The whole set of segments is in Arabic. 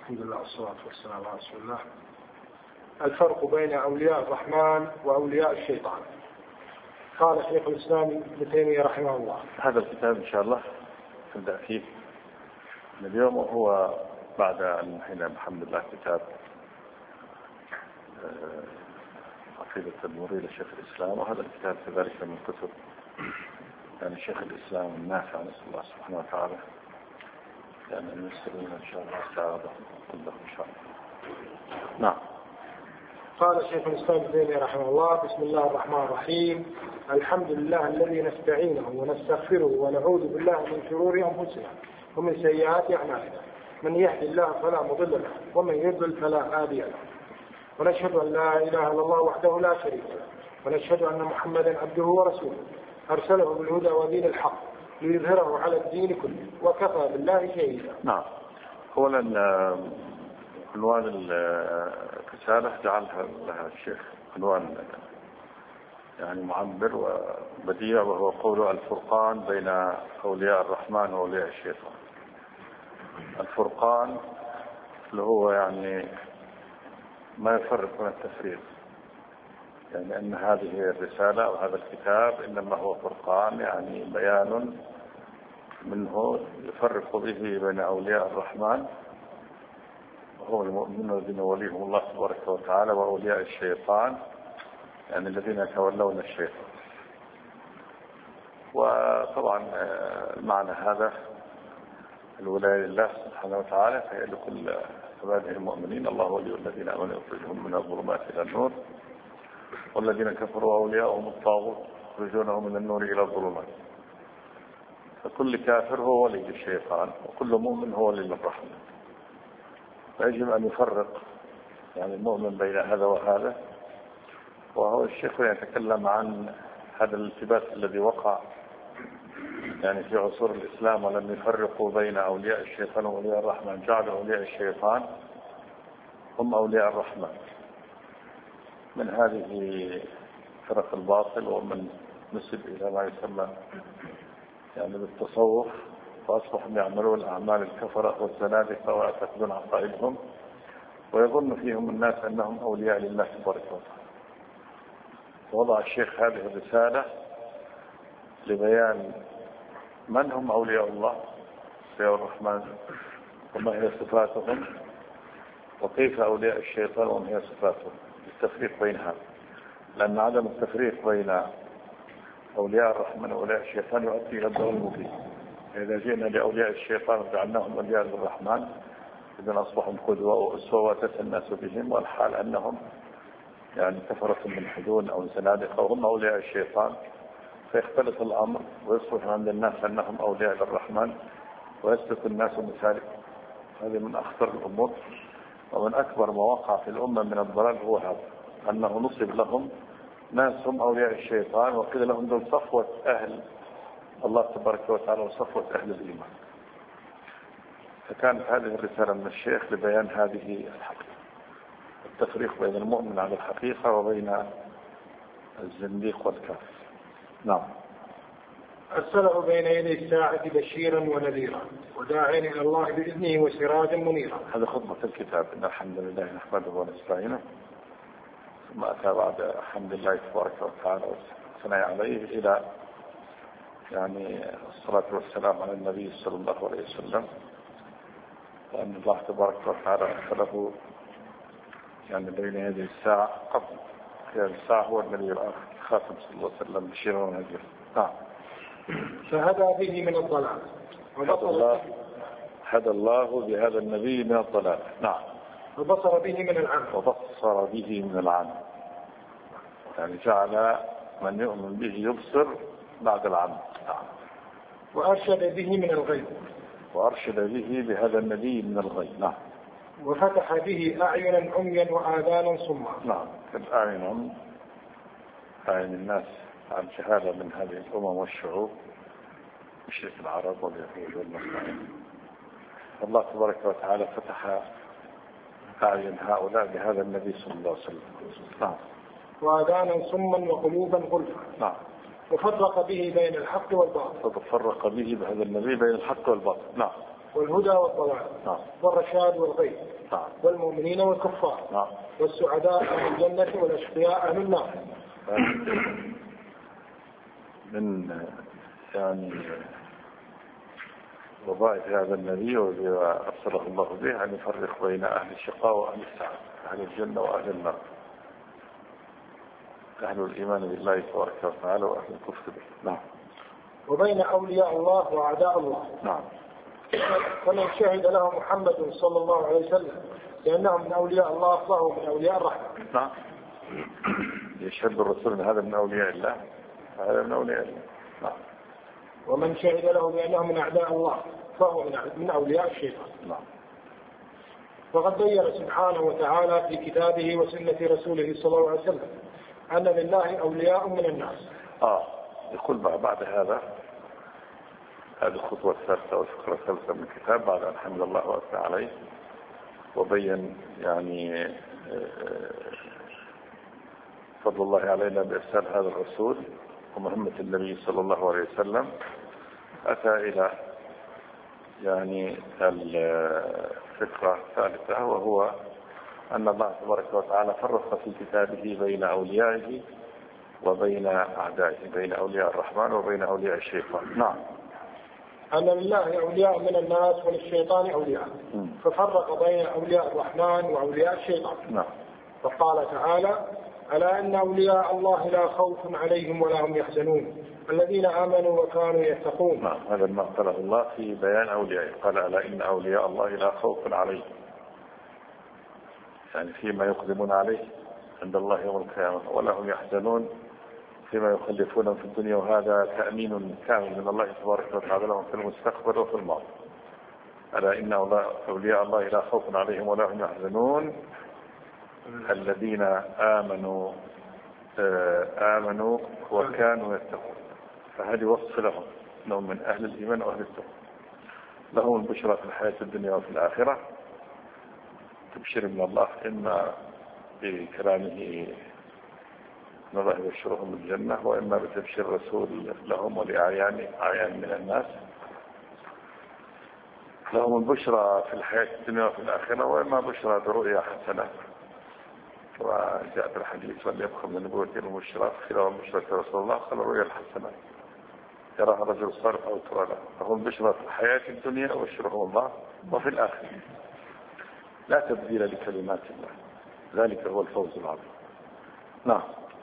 الحمد لله والصلاة والسلام على رسول الله. الفرق بين أولياء الرحمن وأولياء الشيطان. قال شيخ الإسلام ابن تيمية رحمه الله. هذا الكتاب إن شاء الله نبدأ فيه اليوم، وهو بعد أن انتهينا الحمد لله كتاب عقيدة المريد لشيخ الإسلام، وهذا الكتاب كذلك من كتب يعني شيخ الإسلام النافع، نسأل الله سبحانه وتعالى يعني أن يسلمنا إن شاء الله السعادة كلهم إن شاء الله. نعم. قال شيخ الإسلام ابن تيمية رحمه الله: بسم الله الرحمن الرحيم. الحمد لله الذي نستعينه ونستغفره ونعوذ بالله من شرور أنفسنا ومن سيئات أعمالنا، من يهد الله فلا مضل له ومن يضلل فلا هادي له، ونشهد أن لا إله إلا الله وحده لا شريك له، ونشهد أن محمدا عبده ورسوله أرسله بالهدى ودين الحق ليظهره على الدين كله وكفى بالله شهيدا. نعم. أولا عنوان الرسالة جعلها لها الشيخ عنوان يعني معبر وبديع، وهو قول الفرقان بين أولياء الرحمن وأولياء الشيطان. الفرقان اللي هو يعني ما يفرق من التفريق، يعني أن هذه الرسالة أو هذا الكتاب إنما هو فرقان، يعني بيان منه يفرق به بين أولياء الرحمن وهو المؤمنون الذين وليهم الله تبارك وتعالى، وأولياء الشيطان يعني الذين يتولون الشيطان. وطبعا معنى هذا الولاية لله سبحانه وتعالى، فهي لكل عباده المؤمنين. الله ولي الذين آمنوا يخرجهم من الظلمات إلى النور، والذين كفروا أولياءهم الطاغوت يخرجونهم من النور إلى الظلمات. فكل كافر هو ولي الشيطان، وكل مؤمن هو ولي الرحمن. فيجب أن يفرق يعني المؤمن بين هذا وهذا. وهو الشيخ يتكلم عن هذا الالتباس الذي وقع يعني في عصور الإسلام، ولم يفرقوا بين أولياء الشيطان وأولياء الرحمن، جعلوا أولياء الشيطان هم أولياء الرحمن من هذه فرق الباطل، ومن نسب إلى ما يسمى يعني بالتصوف، فأصبحوا يعملون أعمال الكفرة والزنادقة ويعتقدون عقائدهم، ويظن فيهم الناس أنهم أولياء لله تبارك وتعالى. وضع الشيخ هذه الرسالة لبيان من هم أولياء الله أولياء الرحمن، وما هي صفاتهم، وكيف أولياء الشيطان وما هي صفاتهم، التفريق بينها. لأن عدم التفريق بين أولياء الرحمن وأولياء الشيطان يؤدي إلى الضلال المبين. إذا جئنا لأولياء الشيطان وجعلناهم أولياء للرحمن إذن أصبحوا قدوة وأسوة وتسى الناس بهم، والحال أنهم يعني كفرة ملحدون أو زنادقة وهم أولياء الشيطان، فيختلط الأمر ويصبح عند الناس أنهم أولياء للرحمن ويسلك الناس بذلك. هذه من أخطر الأمور، ومن أكبر مواقع في الأمة من الضلال هو هذا، أنه نصب لهم ناس هم أولياء الشيطان، وقيل لهم دول صفوة أهل الله تبارك وتعالى وصفوة أهل الإيمان. فكانت هذه الرسالة من الشيخ لبيان هذه الحقيقة، التفريق بين المؤمن على الحقيقة وبين الزنديق والكافر. نعم. أرسله بين يدي الساعة بشيرا ونذيرا وداعيا إلى الله بإذنه وسراجا منيرا. هذا خطبة الكتاب. إن الحمد لله نحمده ونستعينه، ثم أتى بعد حمد الله تبارك وتعالى والثناء عليه إلى يعني الصلاة والسلام على النبي صلى الله عليه وسلم، وأن الله تبارك وتعالى أرسله يعني بين يدي الساعة قبل قيام الساعة هو النبي الآخر خاتم صلى الله عليه وسلم بشيرا ونذيرا. نعم. فهدى به من الضلال، هدى الله بهذا النبي من الضلال. نعم. وبصر به من العمى، وبصر به من العمى، يعني جعل من يؤمن به يبصر بعد العمى. نعم. وأرشد به من الغي، وأرشد به بهذا النبي من الغي. نعم. وفتح به أعينا عميا وآذانا صما. نعم. أعين الناس عن شهادة من هذه الأمم والشعوب، مشرك العرب واليهود والنصارى. الله تبارك وتعالى فتح أعين هؤلاء بهذا النبي صلى الله عليه وسلم. نعم. وآذانا صما وقلوبا غلفا. نعم. وفرق به بين الحق والباطل. وفرق به بهذا النبي بين الحق والباطل. نعم. والهدى والضلال والرشاد والغي والمؤمنين والكفار والسعداء أهل الجنة والأشقياء أهل النار. من يعني وظائف هذا النبي وما أرسله الله به أن يفرق بين أهل الشقاء وأهل السعادة، أهل الجنة وأهل النار، أهل الإيمان بالله تبارك وتعالى وأهل الكفر به. نعم. وبين أولياء الله وأعداء الله. نعم. فمن شهد له محمد صلى الله عليه وسلم لأنهم من أولياء الله فهو من أولياء الرحمة. نعم. يشهد الرسول أن هذا من أولياء الله فهذا من أولياء الله. نعم. ومن شهد له بأنه من أعداء الله فهو من أولياء الشيطان. نعم. فقد بين سبحانه وتعالى في كتابه وسنة رسوله صلى الله عليه وسلم أن لله أولياء من الناس. يقول بعد هذا هذه الخطوة الثالثة والفكرة الثالثة من الكتاب بعد أن حمد الله وأثنى عليه وبين يعني فضل الله علينا بإرسال هذا الرسول ومهمة النبي صلى الله عليه وسلم، أتى إلى يعني الفكرة الثالثة وهو أن الله تبارك وتعالى فرق في كتابه بين أوليائه وبين أعدائه، بين أولياء الرحمن وبين أولياء الشيطان. نعم. أن لله أولياء من الناس وللشيطان أولياء، ففرق بين أولياء الرحمن وأولياء الشيطان. نعم. فقال تعالى: ألا إن أولياء الله لا خوف عليهم ولا هم يحزنون الذين آمنوا وكانوا يتقون. نعم. هذا ما قاله الله في بيان أوليائه، قال: ألا إن أولياء الله لا خوف عليهم، يعني فيما يقدمون عليه عند الله يوم القيامة، ولا هم يحزنون فيما يخلفون في الدنيا، وهذا تأمين كامل من الله تبارك وتعالى لهم في المستقبل وفي الماضي. ألا إن أولياء الله لا خوف عليهم ولا هم يحزنون الذين آمنوا وكانوا يتقون. فهذه وصف لهم أنهم من أهل الإيمان وأهل التقوى، لهم البشرى في الحياة الدنيا وفي الآخرة، تبشر من الله إما بكلامه أن الله يبشرهم بالجنة، وإما بتبشير الرسول لهم ولأعيان من الناس. لهم البشرى في الحياة الدنيا وفي الآخرة، وإما بشرى برؤيا حسنة، وجاء في الحديث: من يبخل من نبوة المبشرات خلال بشرى رسول الله قال: الرؤيا الحسنة يراها رجل صالح أو ترى له. لهم البشرى في الحياة الدنيا وبشرهم الله وفي الآخرة، لا تبديل لكلمات الله، ذلك هو الفوز العظيم. نعم.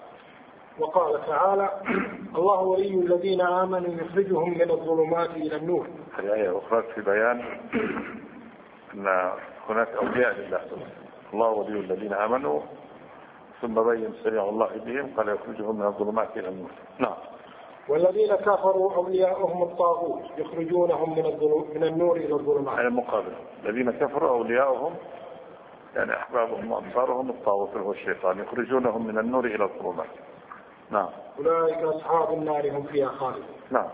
وقال تعالى: الله ولي الذين آمنوا يخرجهم من الظلمات إلى النور. هذه آية أخرى في بيان أن هناك أولياء لله، الله ولي الذين آمنوا، ثم بين سريع الله بهم قال: يخرجهم من الظلمات إلى النور. نعم. والذين كفروا أولياءهم الطاغوت يخرجونهم من النور إلى الظلمات. على المقابل الذين كفروا أولياءهم يعني أحبابهم وأنصارهم الطاغوت هو الشيطان، يخرجونهم من النور إلى الظلمات. نعم. أولئك أصحاب النار هم فيها خالدون. نعم.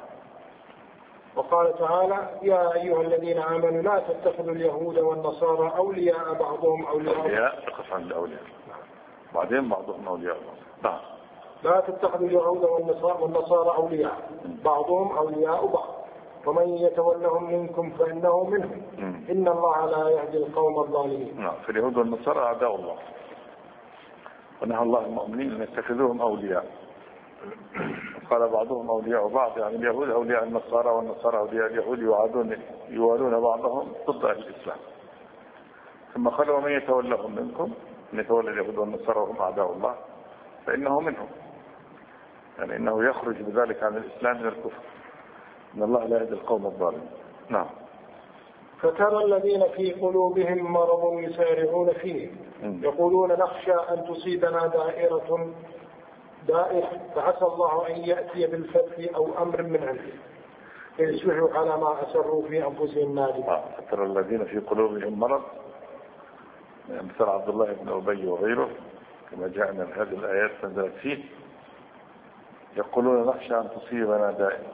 وقال تعالى: يا أيها الذين آمنوا لا تتخذوا اليهود والنصارى أولياء بعضهم أولياء. تقف عن الأولياء بعدين بعضهم أولياء. نعم. لا تتخذوا اليهود والنصارى أولياء بعضهم أولياء بعض ومن يتولهم منكم فإنه منهم إن الله لا يهدي القوم الظالمين. نعم. في اليهود والنصارى أعداء الله، ونهى الله المؤمنين أن يتخذوهم أولياء. قال: بعضهم أولياء بعض، يعني اليهود أولياء النصارى والنصارى أولياء اليهود، يوالون بعضهم ضد أهل الإسلام. ثم قال: ومن يتولهم منكم، من يتولى اليهود والنصارى وهم أعداء الله فإنه منهم، يعني إنه يخرج بذلك عن الإسلام من الكفر، إن الله لا يهدي القوم الظالمين. نعم. فترى الذين في قلوبهم مرض يسارعون فيه يقولون: نخشى أن تصيبنا دائرة فعسى الله أن يأتي بالفتح أو أمر من عنده فيصبحوا على ما أسروا في أنفسهم نادمين. فترى الذين في قلوبهم مرض، مثل عبد الله بن أبي وغيره كما جاء من هذه الآيات نزلت فيه، يقولون: نخشى أن تصيبنا دائرة،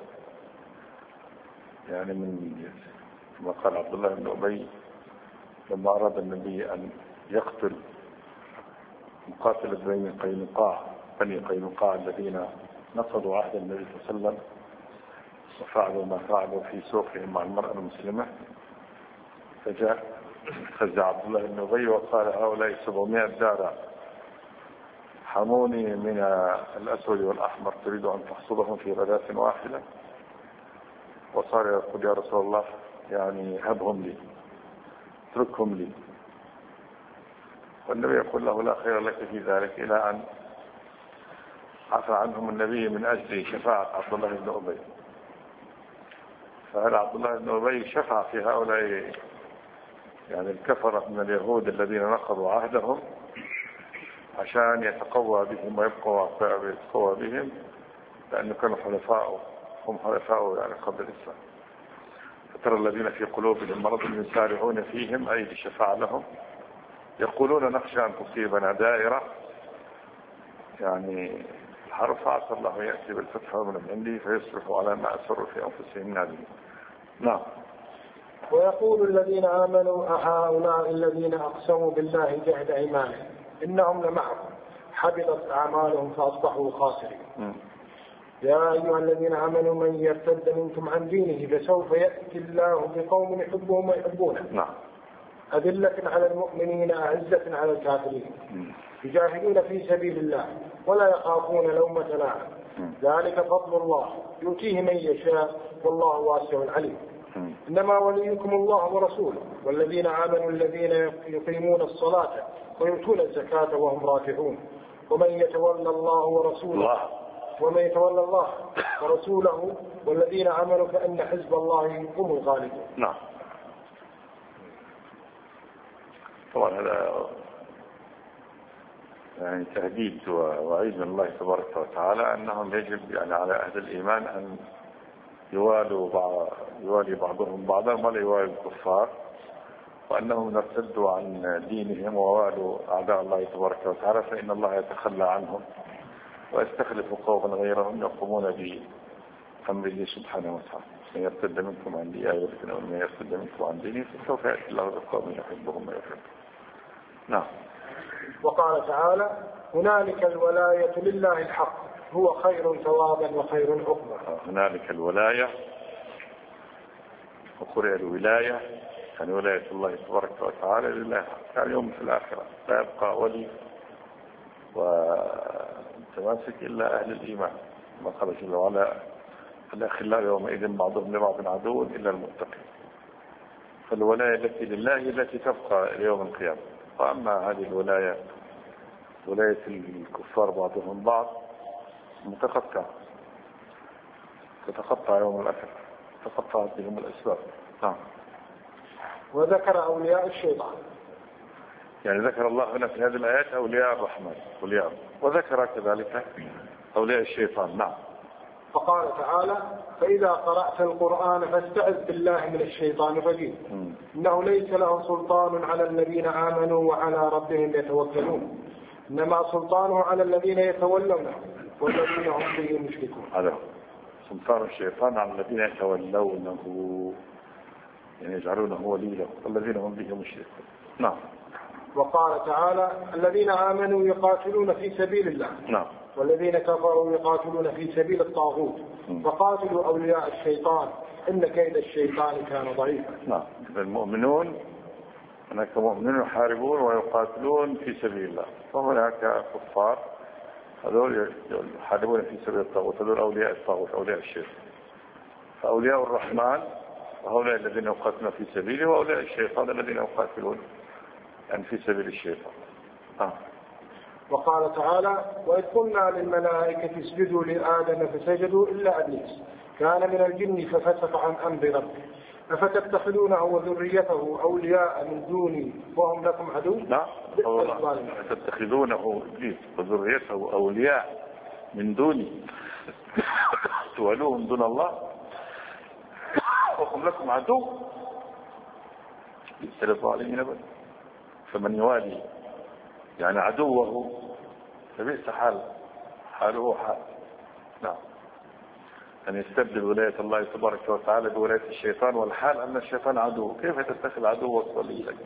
يعني من كما قال عبد الله بن أبي لما أراد النبي أن يقتل مقاتل بني قينقاع الذين نقضوا عهد النبي صلى الله عليه وسلم وفعلوا ما فعلوا في سوقهم مع المرأة المسلمة، فجاء خزع عبد الله بن أبي وقال هؤلاء 700 دار حموني من الأسود والأحمر تريد أن تحصدهم في غداة واحدة. وصار يقول يا رسول الله يعني هبهم لي اتركهم لي. والنبي يقول له لا خير لك في ذلك، إلى أن عفى عنهم النبي من أجل شفاعة عبد الله بن أبي. فهل عبد الله بن أبي شفع في هؤلاء يعني الكفرة من اليهود الذين نقضوا عهدهم عشان يتقوى بهم ويتقوى بهم، لأنه كانوا حلفاء، هم حلفاء يعني قبل الإسلام. فترى الذين في قلوبهم مرض يسارعون فيهم أي للشفاعة لهم، يقولون نخشى أن تصيبنا دائرة يعني الحرب، فعسى الله يأتي بالفتح من عنده فيصرفوا على ما أسروا في أنفسهم نادمين. نعم. ويقول الذين آمنوا أهؤلاء الذين أقسموا بالله جهد أيمانهم إنهم لمعكم حبطت أعمالهم فأصبحوا خاسرين. يا أيها الذين آمنوا من يرتد منكم عن دينه فسوف يأتي الله بقوم يحبهم ويحبونه. نعم. أذلة على المؤمنين أعزة على الكافرين يجاهدون في سبيل الله ولا يخافون لومة لائم ذلك فضل الله يؤتيه من يشاء والله واسع عليم. إنما وليكم الله ورسوله والذين آمنوا الذين يقيمون الصلاة ويؤتون الزكاة وهم راكعون ومن يتولى الله ورسوله والذين آمنوا فإن حزب الله هم الغالبون. نعم. طبعا هذا يعني تهديد ووعيد من الله تبارك وتعالى أنهم يجب يعني على أهل الإيمان أن يوالي بعضهم بعضا ولا يوالي الكفار، وأنهم ارتدوا عن دينهم ووالوا أعداء الله تبارك وتعالى فإن الله يتخلى عنهم ويستخلف قوما غيرهم يقومون بأمره سبحانه وتعالى. من يرتد منكم عن دينه ومن يرتد منكم عن دينه فسوف يأتي الله بقوم يحبهم ويحبهم. نعم. وقال تعالى هنالك الولاية لله الحق هو خير ثوابا وخير عقبا. هنالك الولاية وقرئ الولاية يعني ولاية الله تبارك وتعالى لله كان يوم في الآخرة لا يبقى ولي وتماسك إلا أهل الإيمان. ما قال جل وعلا الأخلاء يومئذ بعضهم لبعض عدو إلا المتقين. فالولاية التي لله التي تبقى ليوم القيامة. وأما هذه الولاية ولاية الكفار بعضهم بعض متقطع تتقطع يوم الآخرة تقطعت بهم الأسباب. نعم. وذكر أولياء الشيطان يعني ذكر الله هنا في هذه الآيات أولياء الرحمن وذكر كذلك أولياء الشيطان. نعم. فقال تعالى فإذا قرأت القرآن فاستعذ بالله من الشيطان الرجيم إنه ليس له سلطان على الذين آمنوا وعلى ربهم يتوكلون إنما سلطانه على الذين يتولونه والذين هم به مشركون. هذا سلطان الشيطان على الذين يتولونه يعني يجعلونه وليا والذين هم به مشركون. نعم. وقال تعالى الذين آمنوا يقاتلون في سبيل الله نعم. والذين كفروا يقاتلون في سبيل الطاغوت وقاتلوا أولياء الشيطان إن كيد الشيطان كان ضعيفا. نعم. المؤمنون هناك مؤمنون يحاربون ويقاتلون في سبيل الله وهناك كفار هذول يحاربون في سبيل الطاغوت هذول أولياء الطاغوت أولياء الشيطان. فأولياء الرحمن وهؤلاء الذين يقاتلون في سبيله وأولياء الشيطان الذين يقاتلون يعني في سبيل الشيطان. وقال تعالى وإذ قلنا للملائكة اسجدوا لآدم فسجدوا إلا إبليس كان من الجن ففسق عن أمر ربه أفتتخذونه وذريته أولياء من دوني وهم لكم عدو. لا أفتتخذونه إبليس وذريته أولياء من دوني تولوهم دون الله وهم لكم عدو بئس للظالمين بدلا. فمن يوالي يعني عدوه فبئس حاله حال. نعم. أن يستبدل ولاية الله تبارك وتعالى بولاية الشيطان والحال أن الشيطان عدو. كيف تتخذ عدوك وليا؟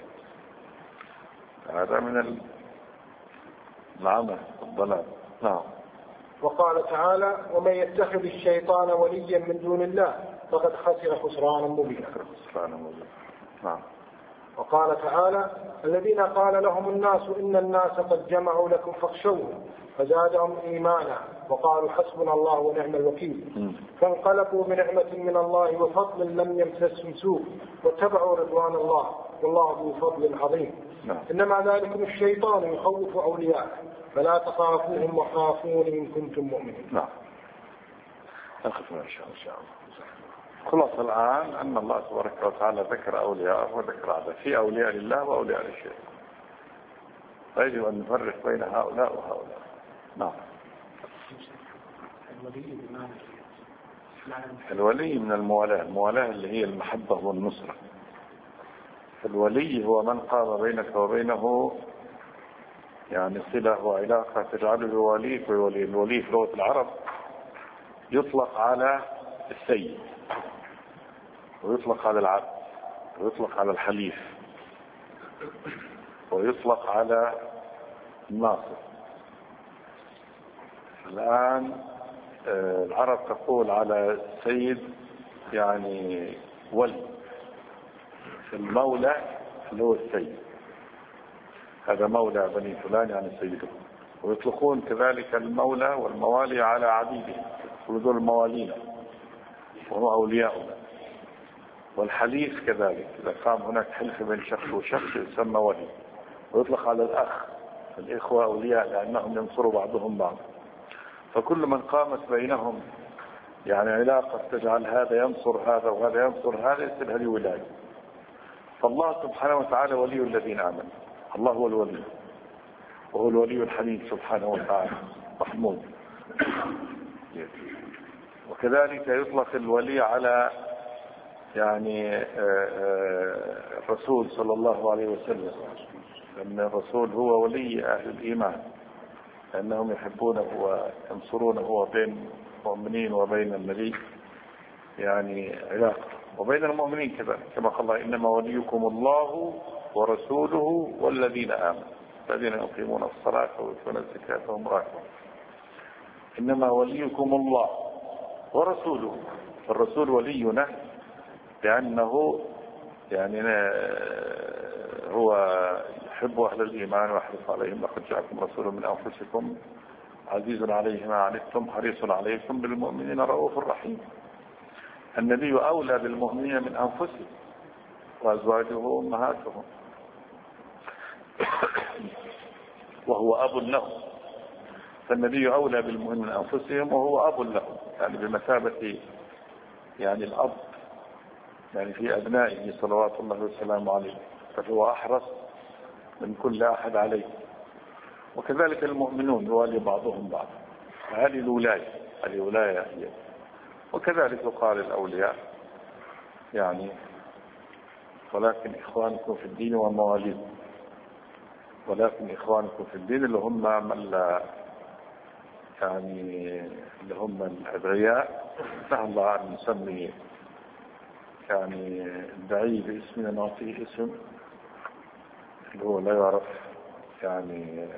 هذا من العمى والضلال. نعم. وقال تعالى ومن يتخذ الشيطان وليا من دون الله فقد خسر خسرانا مبينا. نعم. وقال تعالى: الذين قال لهم الناس إن الناس قد جمعوا لكم فاخشوهم فزادهم إيمانا وقالوا حسبنا الله ونعم الوكيل فانقلبوا بنعمة من الله وفضل لم يمسسهم سوء واتبعوا رضوان الله والله ذو فضل عظيم. إنما ذلكم الشيطان يخوف أولياءه فلا تخافوهم وخافون إن كنتم مؤمنين. نعم. أخذنا إن شاء الله. خلاص الآن أن الله تبارك وتعالى ذكر أولياءه وذكر أعداءه، في أولياء لله وأولياء للشيطان، فيجب أن نفرق بين هؤلاء وهؤلاء. نعم. الولي من الموالاة، الموالاة اللي هي المحبة والنصرة. الولي هو من قام بينك وبينه يعني صلة وعلاقة تجعله وليك وولي. الولي في لغة العرب يطلق على السيد ويطلق على العبد ويطلق على الحليف ويطلق على الناصر. الآن العرب تقول على السيد يعني ولي، المولى اللي هو السيد، هذا مولى بني فلان يعني سيده. ويطلقون كذلك المولى والموالي على عبيده، وذول الموالين وهم أولياؤنا. والحليف كذلك، إذا قام هناك حلف بين شخص وشخص يسمى ولي. ويطلق على الأخ، الإخوة أولياء لأنهم ينصروا بعضهم بعض. فكل من قامت بينهم يعني علاقة تجعل هذا ينصر هذا وهذا ينصر هذا يصير هذه ولاية. فالله سبحانه وتعالى ولي الذين آمنوا، الله هو الولي وهو الولي الحميد سبحانه وتعالى محمود. وكذلك يطلق الولي على يعني الرسول صلى الله عليه وسلم، لأن الرسول هو ولي أهل الإيمان لأنهم يحبونه وينصرونه، وبين المؤمنين وبين النبي يعني علاقة، وبين المؤمنين كذلك كما قال الله: إنما وليكم الله ورسوله والذين آمنوا الذين يقيمون الصلاة ويؤتون الزكاة وهم راكعون. إنما وليكم الله ورسوله. فالرسول ولينا لأنه يعني هو يحب أهل الإيمان ويحرص عليهم. لقد جاءكم رسول من أنفسكم عزيز عليه ما عنتم حريص عليكم بالمؤمنين رؤوف رحيم. النبي أولى بالمؤمنين من أنفسهم وأزواجه أمهاتهم وهو أب لهم. فالنبي أولى بالمؤمنين من أنفسهم وهو أب لهم، يعني بمثابة يعني الأب يعني في أبنائه صلوات الله وسلامه عليه، فهو أحرص من كل أحد عليه. وكذلك المؤمنون يوالي بعضهم بعض، فهذه الولاية، هذه ولاية هي. وكذلك قال الأولياء يعني: ولكن إخوانكم في الدين ومواليكم. ولكن إخوانكم في الدين اللي هم من لا يعني اللي هم الأدعياء، نهى الله أن نسمي يعني الدعي باسمنا نعطيه اسم اللي هو لا يعرف يعني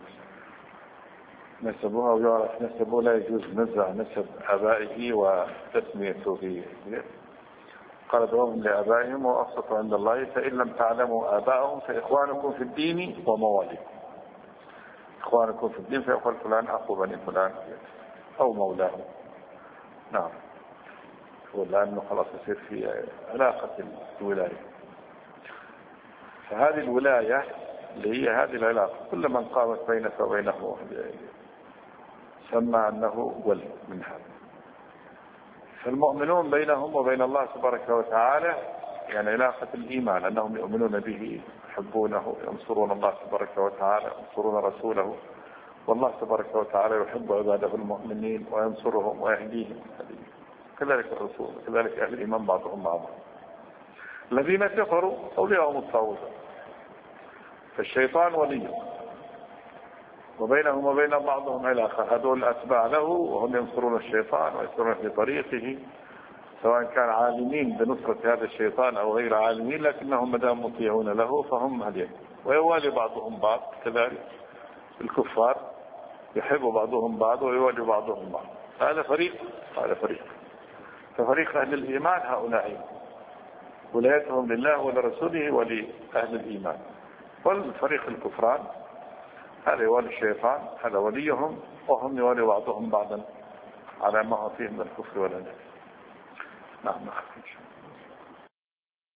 نسبه، أو يعرف نسبه لا يجوز نزع نسب آبائه وتسميته به. قال: ادعوهم لآبائهم وأقسطوا عند الله فإن لم تعلموا آبائهم فإخوانكم في الدين ومواليكم. إخوانكم في الدين فيقول فلان أخو بني فلان أو مولاه. نعم. لأنه خلاص يصير في علاقة الولاية. فهذه الولاية اللي هي هذه العلاقة كل من قامت بينك وبينه سمى أنه ولي من هذا. فالمؤمنون بينهم وبين الله تبارك وتعالى يعني علاقة الإيمان، أنهم يؤمنون به يحبونه ينصرون الله تبارك وتعالى ينصرون رسوله. والله تبارك وتعالى يحب عباده المؤمنين وينصرهم ويهديهم. كذلك الرسول كذلك أهل الإيمان بعضهم بعضا. الذين كفروا أولياءهم الطاغوت، فالشيطان ولي وبينهم وبين بعضهم علاقة. هذول أتباع له وهم ينصرون الشيطان ويسيرون في طريقه، سواء كان عالمين بنصرة هذا الشيطان أو غير عالمين، لكنهم مدام مطيعون له فهم هدين. ويوالي بعضهم بعض كذلك، الكفار يحب بعضهم بعض ويوالي بعضهم بعض. هذا فريق هذا فريق. ففريق أهل الإيمان هؤلاء ولايتهم لله ولرسوله ولأهل الإيمان. والفريق الكفران هذا يوالي الشيطان، هذا وليهم، وهم يوالي بعضهم بعضا على ما هو فيه من الكفر والعناد. نعم.